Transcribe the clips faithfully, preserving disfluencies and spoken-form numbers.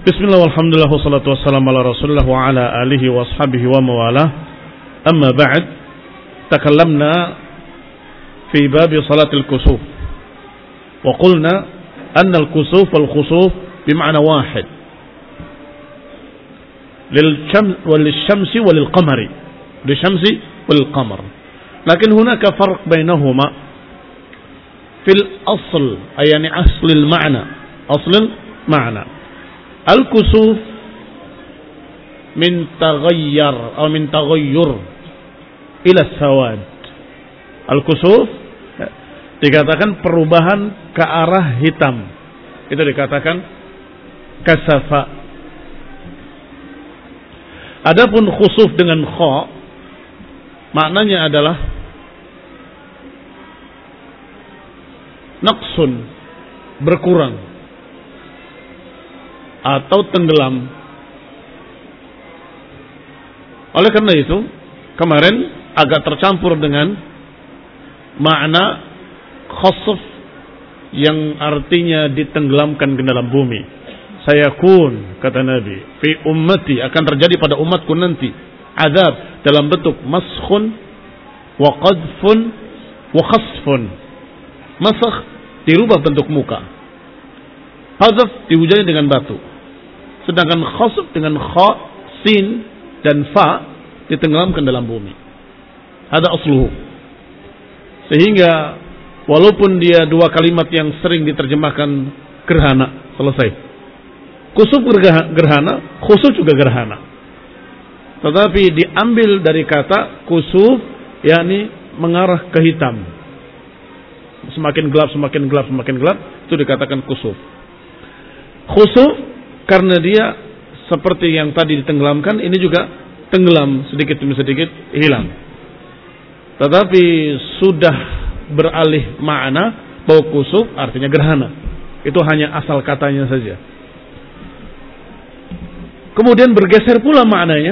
Bismillah walhamdulillah wassalatu wassalamu ala rasulillah wa ala alihi wa ashabihi wa mawalah. Amma ba'd, takallamna fi bab salat al-kusuf wa qulna anna al-kusuf wal-khusuf bima'na wahid lil-shamsi walil-qamari, lil-shamsi walil-qamar, lakin hunaka farq bainahuma fil asl, ay yani asl al-ma'na, asl al-ma'na. Al-kusuf min taghayyar atau min taghayyur ila sawad. Al-kusuf dikatakan perubahan ke arah hitam. Itu dikatakan kasafa. Adapun khusuf dengan kha maknanya adalah naqsun, berkurang atau tenggelam. Oleh karena itu, kemarin agak tercampur dengan makna khasf yang artinya ditenggelamkan ke dalam bumi. Sayakun, kata Nabi, fi ummati, akan terjadi pada umatku nanti azab dalam bentuk maskhun wa qadfun wa khasfun. Masakh dirubah bentuk muka, qadf dihujani dengan batu. Sedangkan khasf dengan kha, sin dan fa ditenggelamkan dalam bumi. Ada asluhu. Sehingga walaupun dia dua kalimat yang sering diterjemahkan gerhana, selesai. Kusuf gerhana, khusuf juga gerhana. Tetapi diambil dari kata kusuf, yakni mengarah ke hitam. Semakin gelap, semakin gelap, semakin gelap, itu dikatakan kusuf. Khusuf karena dia seperti yang tadi ditenggelamkan, ini juga tenggelam sedikit demi sedikit, hilang. Tetapi sudah beralih makna bahwa kusuf artinya gerhana. Itu hanya asal katanya saja. Kemudian bergeser pula maknanya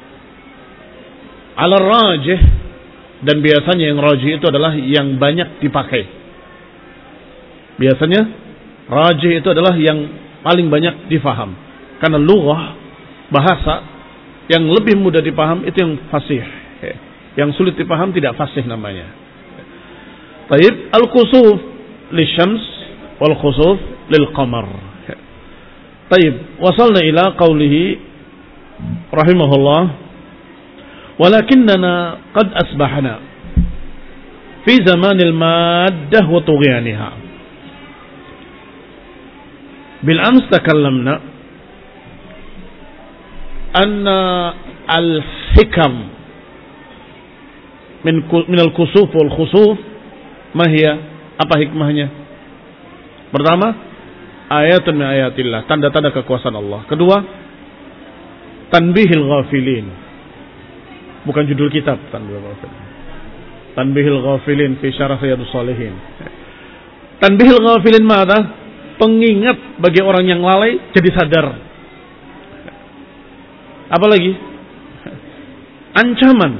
ala rajih, dan biasanya yang rajih itu adalah yang banyak dipakai. Biasanya rajih itu adalah yang paling banyak difaham. Karena lughah, bahasa yang lebih mudah dipaham itu yang fasih. Yang sulit dipaham tidak fasih namanya. Taib, al-kusuf lisyams wal khusuf lil qamar. Taib, wasalna ila qawlihi rahimahullah, walakinnana qad asbahna fi zamanil maddah wa tughyaniha. بالأمس تكلمنا أن الحكم من من الكسوف والخسوف ما هي? Apa hikmahnya? Pertama, ayatun min ayatillah, tanda-tanda kekuasaan Allah. Kedua, tanbihil ghafilin. Bukan judul kitab, tanbihil ghafilin. Tanbihil ghafilin fi syarah Riyadhus Shalihin. Tanbihil ghafilin mana? Pengingat bagi orang yang lalai jadi sadar. Apalagi ancaman,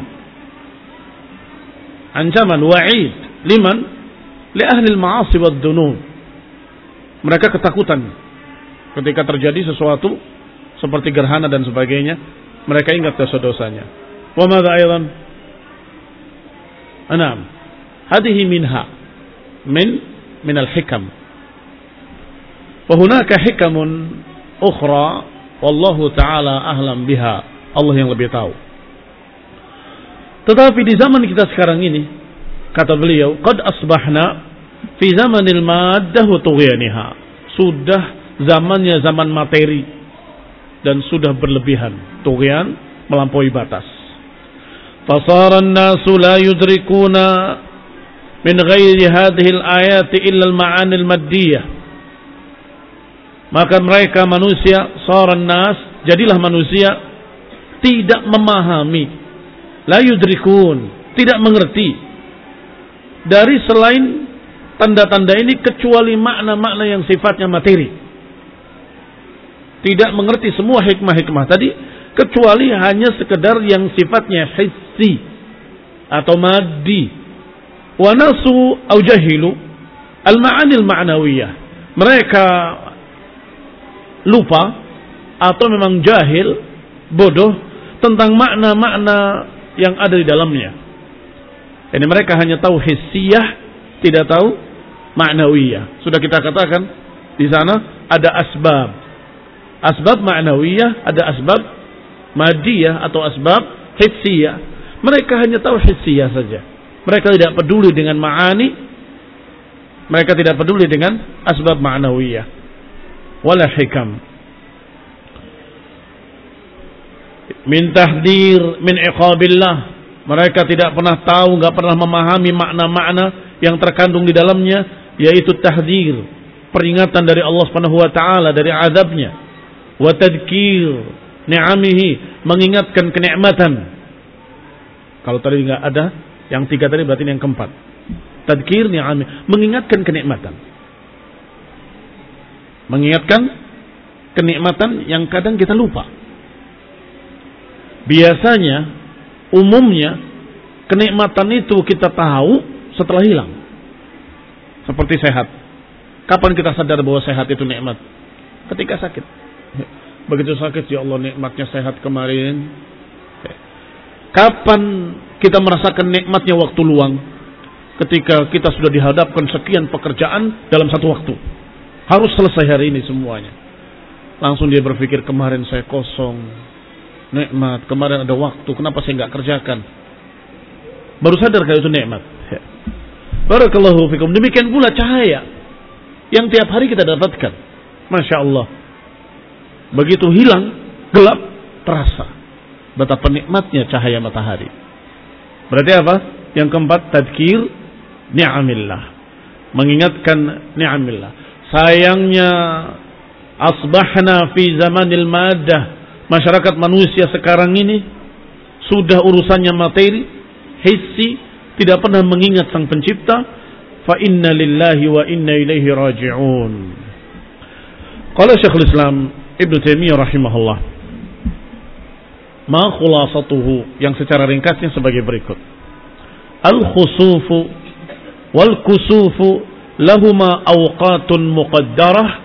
ancaman wa'id liman li ahli al-ma'asi wad dunub. Mereka ketakutan ketika terjadi sesuatu seperti gerhana dan sebagainya. Mereka ingat dosa-dosanya. Wa madza aidan? Anam, hadhihi minha min min al-hikam. Wahunaka hikamun ukhra wallahu ta'ala ahlam biha. Allah yang lebih tahu. Tetapi di zaman kita sekarang ini, kata beliau, qad asbahna fi zamanil maddah wa tughyaniha. Sudah zamannya zaman materi dan sudah berlebihan, tughyan, melampaui batas. Fasara an-nasu la yudrikuna min ghairi hadhihi al-ayati illa al-ma'ani al-maddiyah. Maka mereka manusia, saran nas, jadilah manusia tidak memahami, la yudrikun, tidak mengerti dari selain tanda-tanda ini kecuali makna-makna yang sifatnya materi. Tidak mengerti semua hikmah-hikmah tadi kecuali hanya sekedar yang sifatnya hissi atau maddi. Wa nasu au jahilu al-ma'anil ma'nawiyah. Mereka lupa atau memang jahil, bodoh tentang makna-makna yang ada di dalamnya. Ini mereka hanya tahu hissiyah, tidak tahu ma'nawiyah. Sudah kita katakan di sana ada asbab. Asbab ma'nawiyah, ada asbab madiyah atau asbab hissiyah. Mereka hanya tahu hissiyah saja. Mereka tidak peduli dengan ma'ani. Mereka tidak peduli dengan asbab ma'nawiyah. Wala hikam. Min tahdir, min iqabillah. Mereka tidak pernah tahu, tidak pernah memahami makna-makna yang terkandung di dalamnya, yaitu tahdir, peringatan dari Allah Subhanahu wa taala dari azabnya. Wa tadkir ni'amihi, mengingatkan kenikmatan. Kalau tadi enggak ada yang tiga tadi, berarti ini yang keempat. Tadkir ni'amihi, mengingatkan kenikmatan. Mengingatkan kenikmatan yang kadang kita lupa. Biasanya, umumnya, kenikmatan itu kita tahu setelah hilang. Seperti sehat. Kapan kita sadar bahwa sehat itu nikmat? Ketika sakit. Begitu sakit, ya Allah nikmatnya sehat kemarin. Kapan kita merasakan nikmatnya waktu luang? Ketika kita sudah dihadapkan sekian pekerjaan dalam satu waktu. Harus selesai hari ini semuanya. Langsung dia berpikir, kemarin saya kosong. Nikmat, kemarin ada waktu, kenapa saya nggak kerjakan? Baru sadar kalau itu nikmat. Barakallahu fikum. Demikian pula cahaya yang tiap hari kita dapatkan. Masya Allah. Begitu hilang, gelap, terasa betapa nikmatnya cahaya matahari. Berarti apa? Yang keempat, tadkir ni'amillah, mengingatkan ni'amillah. Sayangnya asbahna fi zamanil maddah. Masyarakat manusia sekarang ini sudah urusannya materi, hissi, tidak pernah mengingat sang pencipta. Fa inna lillahi wa inna ilaihi raji'un. Qala Syekhul Islam Ibnu Taimiyah rahimahullah, ma khulasatuhu, yang secara ringkasnya sebagai berikut. Al-khusufu wal kusufu lahuma awqatun muqaddarah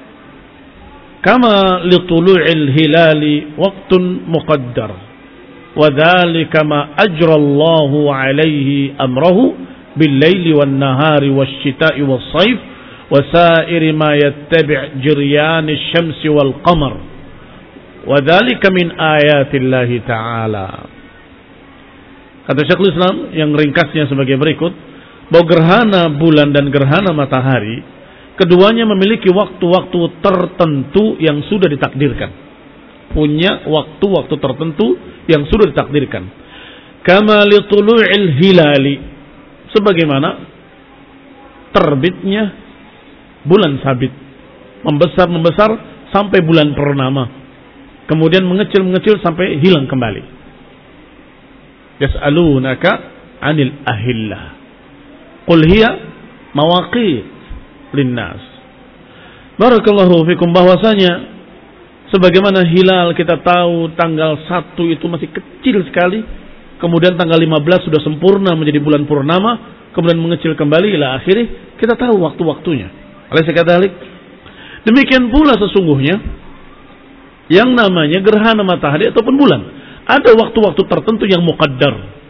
kama litulu'il hilali waqtun muqaddar wa dhalika ma ajra Allahu alaihi amrahu bil laili wan nahari wasyita'i was sayf wa sa'iri ma yattabi' jiryan asy-syamsi wal qamar wa dhalika min ayatillahi ta'ala. Kata Syekhul Islam yang ringkasnya sebagai berikut, bahwa gerhana bulan dan gerhana matahari keduanya memiliki waktu-waktu tertentu yang sudah ditakdirkan. Punya waktu-waktu tertentu yang sudah ditakdirkan. Kama li tulu'il hilali, sebagaimana terbitnya bulan sabit, membesar-membesar sampai bulan purnama, kemudian mengecil-mengecil sampai hilang kembali. Yas'alunaka 'anil ahillah qul hiya mawaqit linnas. Barakallahu fikum. Bahwasanya sebagaimana hilal kita tahu tanggal satu itu masih kecil sekali, kemudian tanggal lima belas sudah sempurna menjadi bulan purnama, kemudian mengecil kembali ila akhirih, kita tahu waktu-waktunya. Alaysa kadzalik? Demikian pula sesungguhnya yang namanya gerhana matahari ataupun bulan, ada waktu-waktu tertentu yang muqaddar.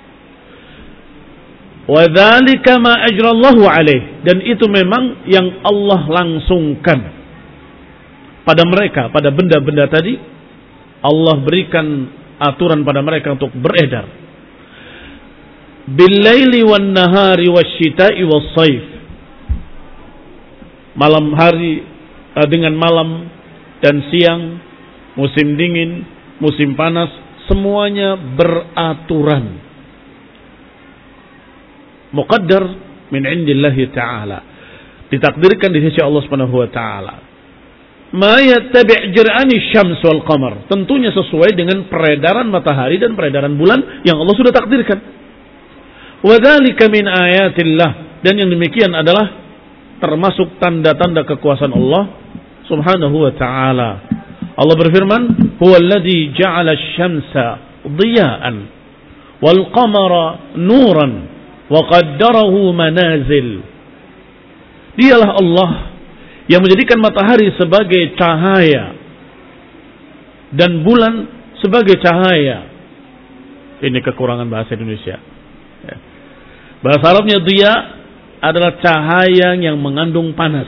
Wa dzalika ma ajrallahu alaih, dan itu memang yang Allah langsungkan pada mereka, pada benda-benda tadi. Allah berikan aturan pada mereka untuk beredar. Bil laili wan nahari wasyita'i was sayf, malam hari dengan malam dan siang, musim dingin, musim panas, semuanya beraturan. Muqaddar min indillahi ta'ala, ditakdirkan di sisi Allah Subhanahu wa taala. Ma yattabi' jir'ani syams wal qamar, tentunya sesuai dengan peredaran matahari dan peredaran bulan yang Allah sudah takdirkan. Wa dzalika min ayatillah, dan yang demikian adalah termasuk tanda-tanda kekuasaan Allah Subhanahu wa taala. Allah berfirman, huwallazi ja'ala asy-syamsa dhiya'an wal qamara nuran wa qaddarahu manazil. Dialah Allah yang menjadikan matahari sebagai cahaya dan bulan sebagai cahaya. Ini kekurangan bahasa Indonesia. Bahasa Arabnya diya adalah cahaya yang mengandung panas,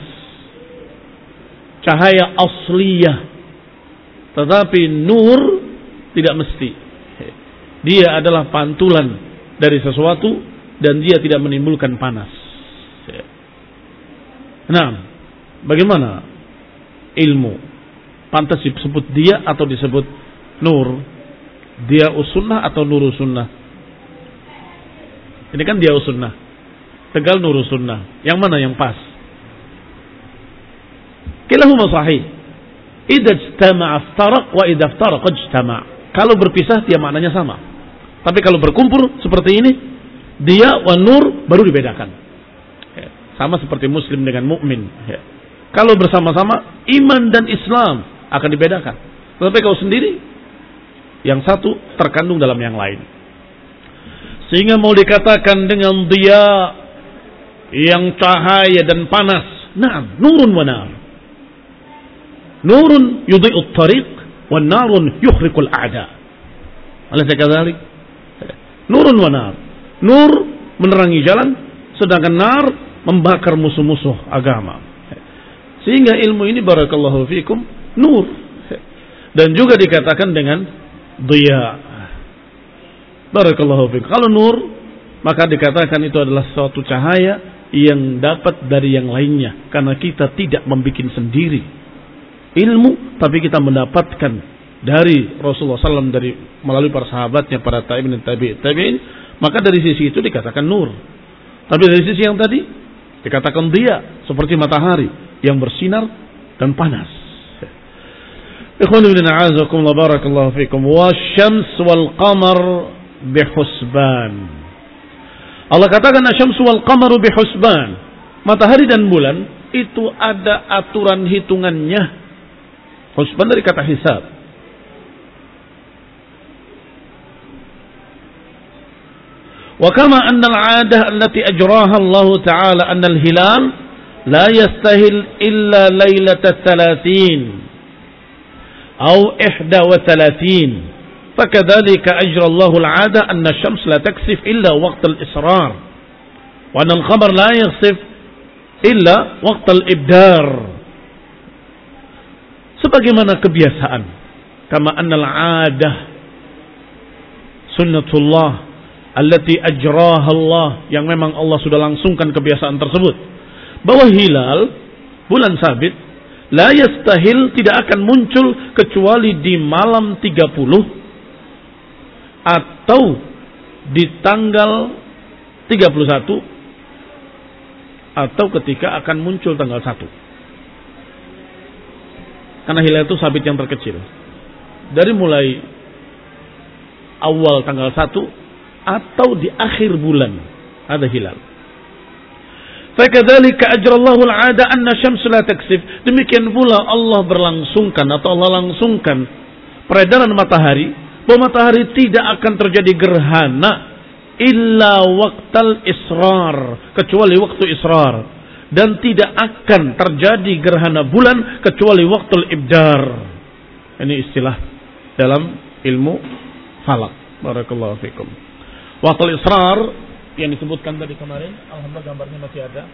cahaya asliyah. Tetapi nur tidak mesti. Dia adalah pantulan dari sesuatu dan dia tidak menimbulkan panas. Nah, bagaimana ilmu? Pantas disebut dia atau disebut nur? Dia usunnah atau nur sunnah? Ini kan dia usunnah. Tegal nur sunnah. Yang mana yang pas? Kilahuma sahih. Idza ijtama'a iftaraq wa idza iftaraqa ijtama'. Kalau berpisah dia maknanya sama. Tapi kalau berkumpul seperti ini, dia wa nur baru dibedakan. Sama seperti muslim dengan mukmin. Kalau bersama-sama iman dan Islam akan dibedakan. Tetapi kalau sendiri, yang satu terkandung dalam yang lain. Sehingga mau dikatakan dengan dia yang cahaya dan panas. Naam, nurun wa nar. Nurun yudhi'ut tariq wa narun yukhriqul a'da. Alaysa kadzalik? Nurun wa nar. Nur menerangi jalan, sedangkan nar membakar musuh-musuh agama. Sehingga ilmu ini barakallahu fikum nur. Dan juga dikatakan dengan diya. Barakallahu fikum. Kalau nur, maka dikatakan itu adalah suatu cahaya yang dapat dari yang lainnya. Karena kita tidak membuat sendiri ilmu, tapi kita mendapatkan dari Rasulullah sallallahu alaihi wasallam, dari melalui para sahabatnya, para tabi'in dan tabi'in tabi'in. Maka dari sisi itu dikatakan nur. Tapi dari sisi yang tadi dikatakan dia, seperti matahari yang bersinar dan panas. Ikhwani fillah, a'azakumullah, barakallahu fikum. Wasyams wal qamar bihusban. Allah katakan asyamsu wal qamaru bihusban. Matahari dan bulan itu ada aturan hitungannya. Husban dari kata hisab. Wa kama anna al-'adah allati ajraha Allah Ta'ala anna al-hilal la yastahil illa lailata thalathin aw ihda wa thalathin. فكذلك أجرى الله العادة أن الشمس لا تكسف إلا وقت الإصرار وأن القمر لا يخسف إلا وقت الإبدار. Sebagaimana kebiasaan, kama annal 'adah sunnatullah allati ajraha Allah, yang memang Allah sudah langsungkan kebiasaan tersebut, bahwa hilal, bulan sabit, la yastahil, tidak akan muncul kecuali di malam tiga puluh atau di tanggal tiga puluh satu, atau ketika akan muncul tanggal satu. Karena hilal itu sabit yang terkecil. Dari mulai awal tanggal satu atau di akhir bulan ada hilal. Fakadzalika ajrallahu al-'ada anna syamsu la taksif. Demikian pula Allah berlangsungkan atau Allah langsungkan peredaran matahari, bahwa matahari tidak akan terjadi gerhana illa waqtal israr, kecuali waktu israr, dan tidak akan terjadi gerhana bulan kecuali waktul ibdar. Ini istilah dalam ilmu falak. Barakallahu fikum. Waktul israr yang disebutkan tadi kemarin, alhamdulillah gambarnya masih ada.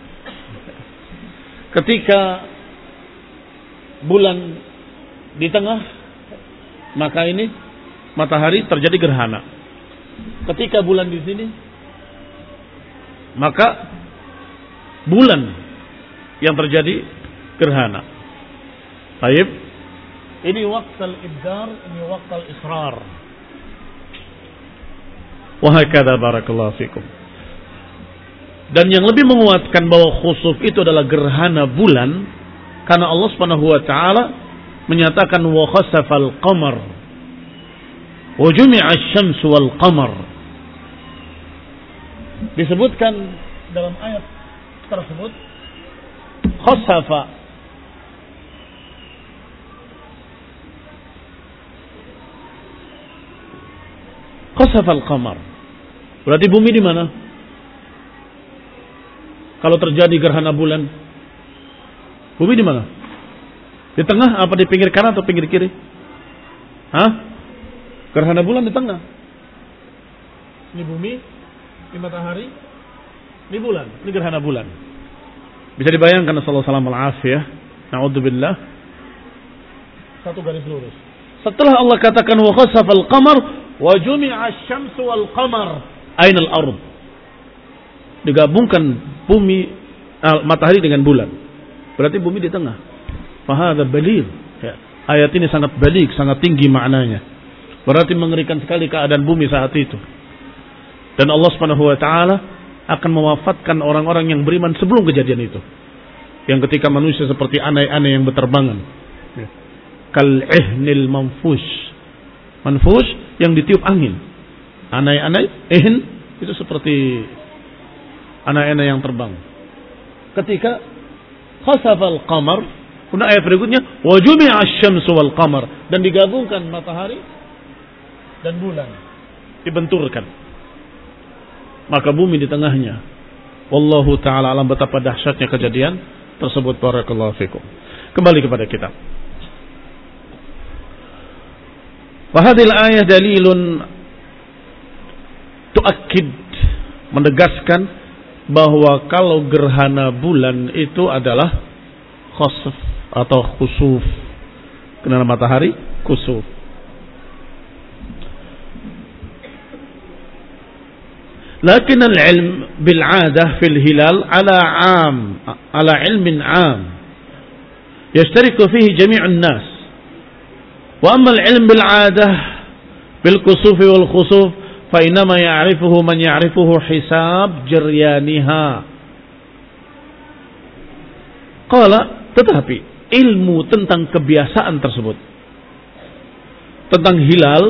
Ketika bulan di tengah, maka ini matahari terjadi gerhana. Ketika bulan di sini, maka bulan yang terjadi gerhana. Baik. Ini waqtal ibdar, ini waqtal israr. Wa hakadha barakallahu fikum. Dan yang lebih menguatkan bahwa khusuf itu adalah gerhana bulan, karena Allah Subhanahu wa taala menyatakan wa khasafal qamar wa jumi'a asy-syamsu wal qamar. Disebutkan dalam ayat tersebut khasafa, khasafa al-qamar. Berarti bumi di mana? Kalau terjadi gerhana bulan, bumi di mana? Di tengah apa di pinggir kanan atau pinggir kiri? Hah? Gerhana bulan di tengah. Ini bumi, ini matahari, ini bulan, ini gerhana bulan. Bisa dibayangkan, sallallahu alaihi wasallam, na'udzubillah, satu garis lurus. Setelah Allah katakan wa khasafal qamar wa jumi'a asy-syamsu wal qamar ainal ard. Digabungkan bumi, uh, matahari dengan bulan. Berarti bumi di tengah. Fa hadza baligh. Ya. Ayat ini sangat baligh, sangat tinggi maknanya. Berarti mengerikan sekali keadaan bumi saat itu. Dan Allah Subhanahu wa taala akan mewafatkan orang-orang yang beriman sebelum kejadian itu. Yang ketika manusia seperti anai-anai yang berterbangan. Ya. Kal-ihnil manfush. Manfush yang ditiup angin. Anai-anai, ihn itu seperti anai-anai yang terbang. Ketika khasafal qamar, kemudian ayat berikutnya wa jumi'a asy-syamsu wal qamar, dan digabungkan matahari dan bulan, dibenturkan. Maka bumi di tengahnya. Wallahu taala alam betapa dahsyatnya kejadian tersebut. Barakallahu fikum. Kembali kepada kitab. Wahadil ayat dalilun tuakkid, menegaskan bahwa kalau gerhana bulan itu adalah khasf atau khusuf. Gerhana matahari khusuf. Lakin al-ilm bil 'adah fil hilal ala 'am, ala ilmin 'am yashtariku fihi jami'un nas. Wa amma al-ilm bil 'adah bil kusufi wal khusuf fa inma ya'rifuhu man ya'rifuhu hisab jaryaniha. Qala, tetapi ilmu tentang kebiasaan tersebut, tentang hilal,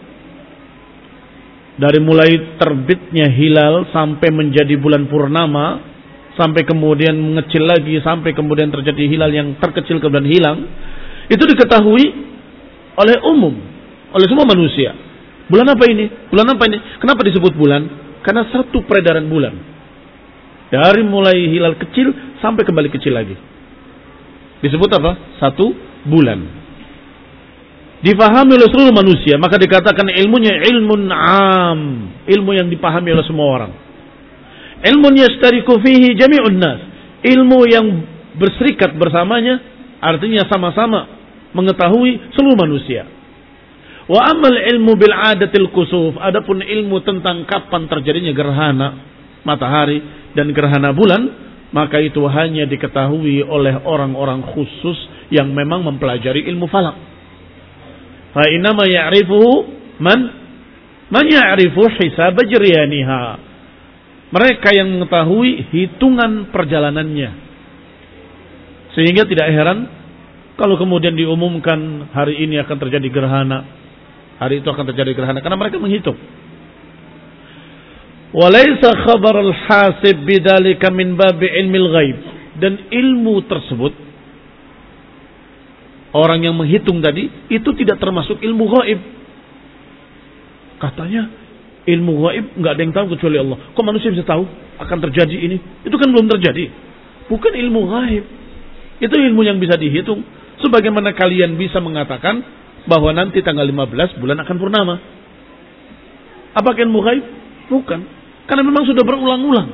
dari mulai terbitnya hilal sampai menjadi bulan purnama, sampai kemudian mengecil lagi, sampai kemudian terjadi hilal yang terkecil kemudian hilang, itu diketahui oleh umum, oleh semua manusia. Bulan apa ini? Bulan apa ini? Kenapa disebut bulan? Karena satu peredaran bulan. Dari mulai hilal kecil sampai kembali kecil lagi. Disebut apa? Satu bulan. Difahami oleh seluruh manusia, maka dikatakan ilmunya ilmun am, ilmu yang dipahami oleh semua orang. Ilmun yashtariku fihi jami'un nas, ilmu yang berserikat bersamanya, artinya sama-sama mengetahui seluruh manusia. Wa amal ilmu bil 'adatil kusuf, adapun ilmu tentang kapan terjadinya gerhana matahari dan gerhana bulan, maka itu hanya diketahui oleh orang-orang khusus yang memang mempelajari ilmu falak. Fa inna ma ya'rifuhu man man ya'rifu hisab jaryaniha. Mereka yang mengetahui hitungan perjalanannya. Sehingga tidak heran kalau kemudian diumumkan hari ini akan terjadi gerhana, hari itu akan terjadi gerhana, karena mereka menghitung. Walaysa khabar al-hasib bidzalika min babi ilmil ghaib, dan ilmu tersebut, orang yang menghitung tadi, itu tidak termasuk ilmu ghaib. Katanya ilmu ghaib nggak ada yang tahu kecuali Allah. Kok manusia bisa tahu akan terjadi ini? Itu kan belum terjadi. Bukan ilmu ghaib. Itu ilmu yang bisa dihitung. Sebagaimana kalian bisa mengatakan bahwa nanti tanggal lima belas bulan akan purnama. Apakah ilmu ghaib? Bukan. Karena memang sudah berulang-ulang.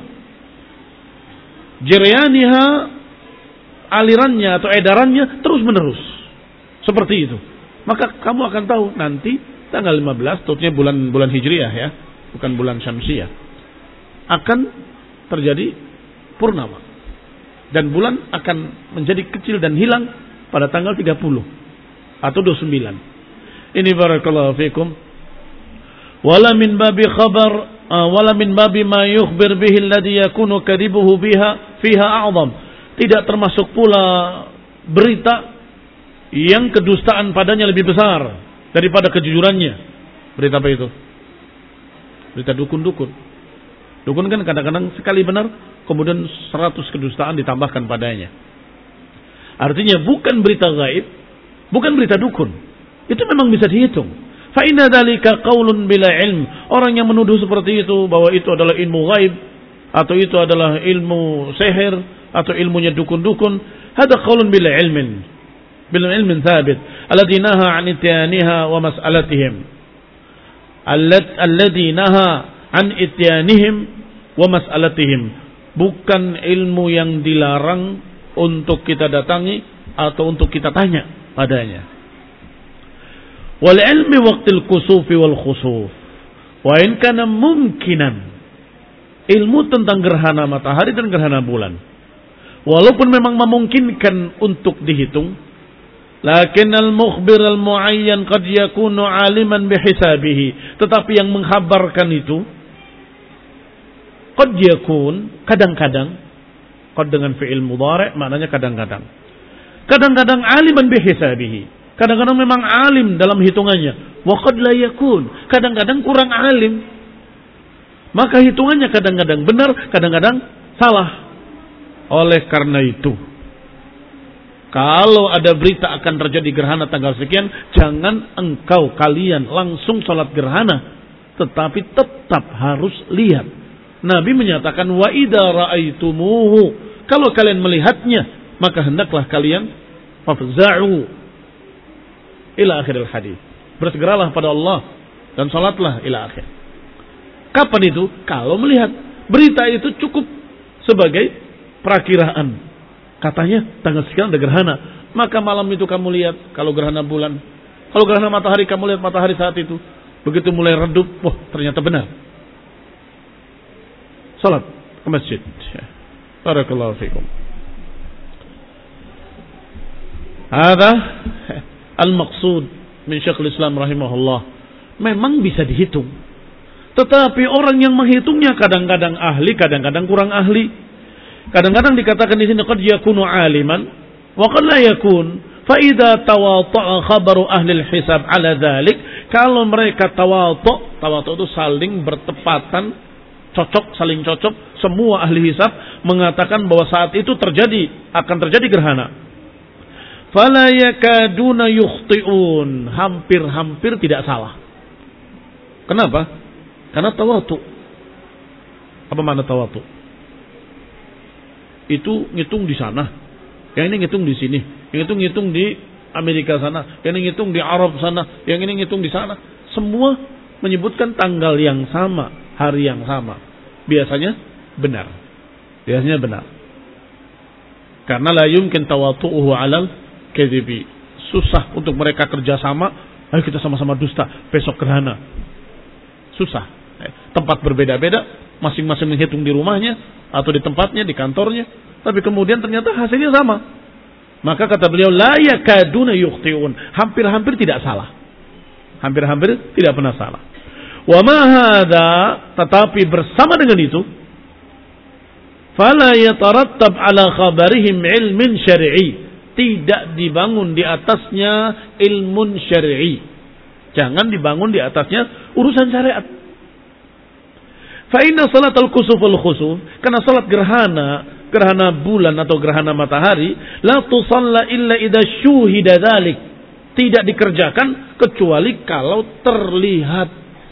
Jaryaniha, alirannya atau edarannya terus menerus. Seperti itu. Maka kamu akan tahu nanti tanggal lima belas, tentunya bulan bulan Hijriah ya, bukan bulan Syamsiyah, akan terjadi purnama. Dan bulan akan menjadi kecil dan hilang pada tanggal tiga puluh atau dua puluh sembilan. Ini barakallahu fikum. Wala min babi khabar uh, wala min babi ma yukhbir bihi alladhi yakunu kadibuhu biha fiha a'zam. Tidak termasuk pula berita yang kedustaan padanya lebih besar daripada kejujurannya. Berita apa itu? Berita dukun-dukun. Dukun kan kadang-kadang sekali benar, kemudian seratus kedustaan ditambahkan padanya. Artinya bukan berita gaib, bukan berita dukun. Itu memang bisa dihitung. Fa inna dzalika qaulun bila ilm. Orang yang menuduh seperti itu bahwa itu adalah ilmu gaib atau itu adalah ilmu sihir atau ilmunya dukun-dukun, hada qaulun bila ilmin. bil ilmin thabit alladhi naha an ityaniha wa mas'alatihim alladhi naha an ityanihim wa mas'alatihim, bukan ilmu yang dilarang untuk kita datangi atau untuk kita tanya padanya. Wal ilmi waqtil kusufi wal khusuf wa in kana mumkinan, ilmu tentang gerhana matahari dan gerhana bulan walaupun memang memungkinkan untuk dihitung, lakin al-mukhbir al-muayyan qad yakunu aliman bihisabihi, tetapi yang menghabarkan itu qad yakun, kadang-kadang, qad dengan fi'il mudhari' maknanya kadang-kadang. Kadang-kadang aliman bihisabihi, kadang-kadang memang alim dalam hitungannya. Wa qad la yakun, kadang-kadang kurang alim. Maka hitungannya kadang-kadang benar, kadang-kadang salah. Oleh karena itu, kalau ada berita akan terjadi gerhana tanggal sekian, jangan engkau kalian langsung sholat gerhana, tetapi tetap harus lihat. Nabi menyatakan wa idza ra'aitumuhu, kalau kalian melihatnya maka hendaklah kalian fafza'u ila akhiril hadis, bersegeralah pada Allah dan salatlah ila akhir. Kapan itu? Kalau melihat berita itu cukup sebagai perakiraan, katanya tanggal sekian ada gerhana, maka malam itu kamu lihat kalau gerhana bulan, kalau gerhana matahari kamu lihat matahari saat itu, begitu mulai redup, wah ternyata benar, salat ke masjid. Barakallahu fikum. Hadza al-maqsud min Syekhul Islam rahimahullah. Memang bisa dihitung, tetapi orang yang menghitungnya kadang-kadang ahli, kadang-kadang kurang ahli. Kadang-kadang dikatakan di sini qad yakunu aliman wa qad la yakun. Fa idza tawata'a khabaru ahli al-hisab ala dzalik, kalau mereka tawatu', tawatu' itu saling bertepatan, cocok, saling cocok, semua ahli hisab mengatakan bahwa saat itu terjadi, akan terjadi gerhana. Fala yakaduna yukhti'un, hampir-hampir tidak salah. Kenapa? Karena tawatu. Apa makna tawatu? Itu ngitung di sana, yang ini ngitung di sini, yang itu ngitung di Amerika sana, yang ini ngitung di Arab sana, yang ini ngitung di sana. Semua menyebutkan tanggal yang sama, hari yang sama. Biasanya benar. Biasanya benar. Karena la yumkin tawatu'uhu 'alal kadhibi. Susah untuk mereka kerjasama. Ayo kita sama-sama dusta, besok gerhana. Susah. Tempat berbeda-beda, masing-masing menghitung di rumahnya atau di tempatnya, di kantornya, tapi kemudian ternyata hasilnya sama. Maka kata beliau, la yakaduna yukhti'un, hampir-hampir tidak salah. Hampir-hampir tidak pernah salah. Wa ma hadza, tetapi bersama dengan itu, fala yatarattab ala khabarihim ilmin syar'i, tidak dibangun di atasnya ilmun syar'i. Jangan dibangun di atasnya urusan syariat. Fa inna salat al-kusuf wal-khusuf, karena salat gerhana, gerhana bulan atau gerhana matahari, la tusalla illa idza syuhida dzalik, tidak dikerjakan kecuali kalau terlihat.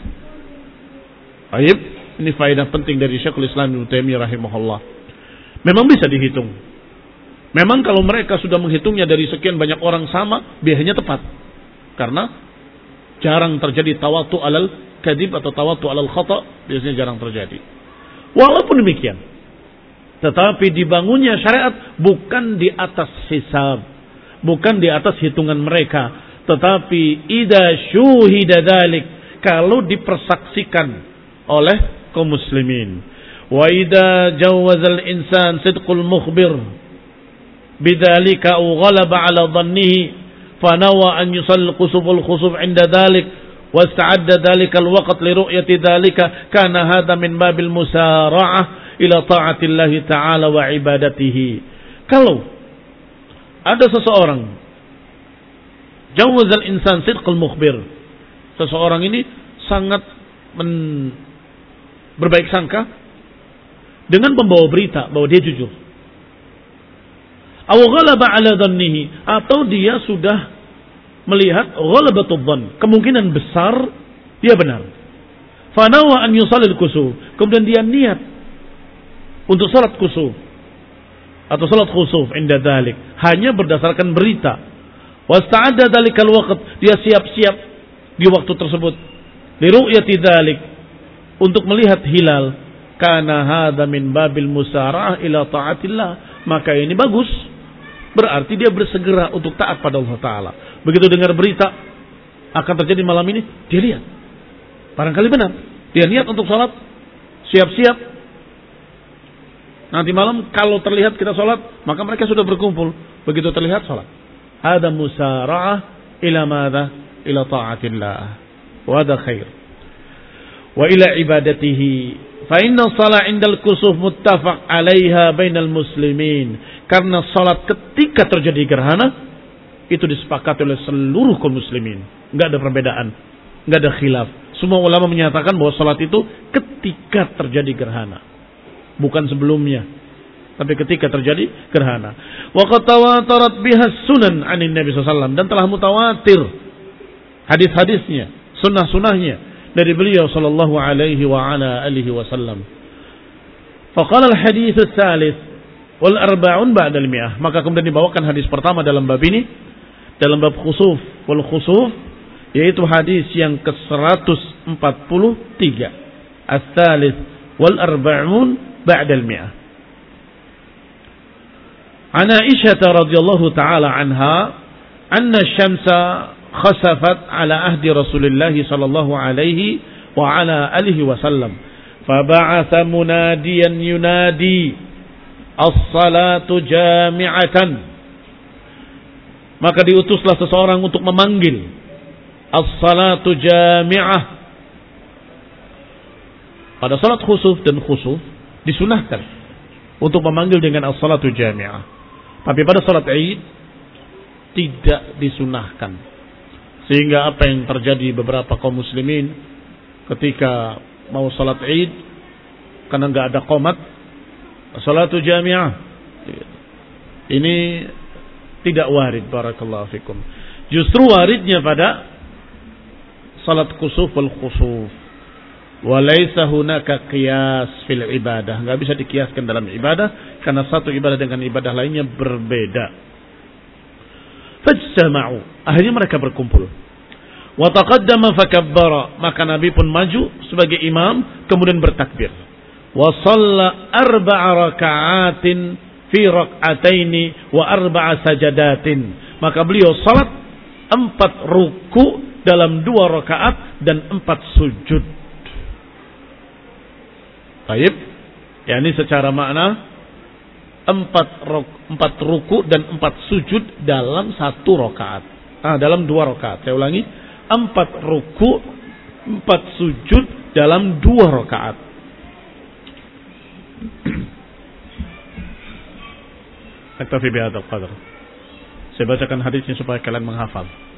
Baik, ini faedah penting dari Syekhul Islam Ibnu Taimiyah rahimahullah. Memang bisa dihitung. Memang kalau mereka sudah menghitungnya dari sekian banyak orang sama, biasanya tepat. Karena jarang terjadi tawatu alal kadhib atau tawatu alal khata, biasanya jarang terjadi. Walaupun demikian, tetapi dibangunnya syariat bukan di atas hisab, bukan di atas hitungan mereka, tetapi idza syuhida dzalik, kalau dipersaksikan oleh kaum muslimin. Wa idza jawazal insan sidqul mukhbir bidzalika aw ghalaba ala dhannihi fanawa an yusalli qusuful khusuf 'inda dhalik wasta'adda dhalika alwaqt li ru'yati dhalika kana hadha min babil musara'ah ila ta'atillahi ta'ala wa ibadatihi. Kalau ada seseorang jawazal insan sidqul mukhbir, seseorang ini sangat men berbaik sangka dengan pembawa berita bahwa dia jujur. Aw ghalaba ala dhannihi, atau dia sudah melihat ghalabatul dhann, kemungkinan besar dia benar. Fanawa an yusallil kusuf, kemudian dia niat untuk salat kusuf atau salat khusuf inda dzalik, hanya berdasarkan berita Wasta'adda dzalikal waqt, dia siap-siap di waktu tersebut. Li ru'yati dzalik, untuk melihat hilal. Kana hadza min babil musara'ah ila ta'atillah. Maka ini bagus. Berarti dia bersegera untuk taat pada Allah Ta'ala. Begitu dengar berita akan terjadi malam ini, dia lihat. Barangkali benar. Dia niat untuk sholat, siap-siap. Nanti malam kalau terlihat kita sholat, maka mereka sudah berkumpul. Begitu terlihat sholat. Ada musara'ah ila madha? Ila ta'atillah. Wa ada khair. Wa ila ibadatihi. Fa inna shalah indal kusuf muttafaq alaiha bainal muslimin. Karena salat ketika terjadi gerhana itu disepakati oleh seluruh kaum muslimin. Enggak ada perbedaan, enggak ada khilaf. Semua ulama menyatakan bahwa salat itu ketika terjadi gerhana, bukan sebelumnya, tapi ketika terjadi gerhana. Wa qad tawatarat biha sunan 'anin Nabi sallallahu alaihi wasallam, dan telah mutawatir hadis-hadisnya, sunnah-sunnahnya dari beliau sallallahu alaihi wa ala alihi wasallam. Faqala al-hadits ats-tsalits wal arba'un ba'da al-mi'ah. Maka kemudian dibawakan hadis pertama dalam bab ini, dalam bab khusuf wal khusuf, yaitu hadis yang ke seratus empat puluh tiga. Ats-tsalits wal arba'un ba'da al-mi'ah. An Aisyah radhiyallahu ta'ala anha anna asy-syamsa khasafat ala ahdi Rasulillah sallallahu alaihi wa ala alihi wasallam, faba'atha munadiyan yunadi as-salatu jami'atan. Maka diutuslah seseorang untuk memanggil as-salatu jami'ah. Pada salat khusuf dan khusuf disunahkan untuk memanggil dengan as-salatu jami'ah, tapi pada salat Id tidak disunahkan. Sehingga apa yang terjadi beberapa kaum muslimin ketika mau salat Id, karena enggak ada qomat, salatu jami'ah, ini tidak warid. Barakallahu fikum. Justru waridnya pada salat khusuf wal khusuf. Wa laisa hunaka qiyas fil ibadah. Enggak bisa dikiaskan dalam ibadah karena satu ibadah dengan ibadah lainnya berbeda. Fajtama'u, akhirnya mereka berkumpul. Wa taqaddama fakabbara, maka Nabi pun maju sebagai imam kemudian bertakbir. Wa shalla arba'a raka'atin fi rak'ataini wa arba'a sajadatin. Maka beliau salat empat ruku dalam dua rakaat dan empat sujud. Baik, yakni secara makna empat empat ruku dan empat sujud dalam satu rakaat. Ah, dalam dua rakaat. Saya ulangi, empat ruku, empat sujud dalam dua rakaat. Aktafi bihadzal qadar. Saya bacakan hadisnya supaya kalian menghafal.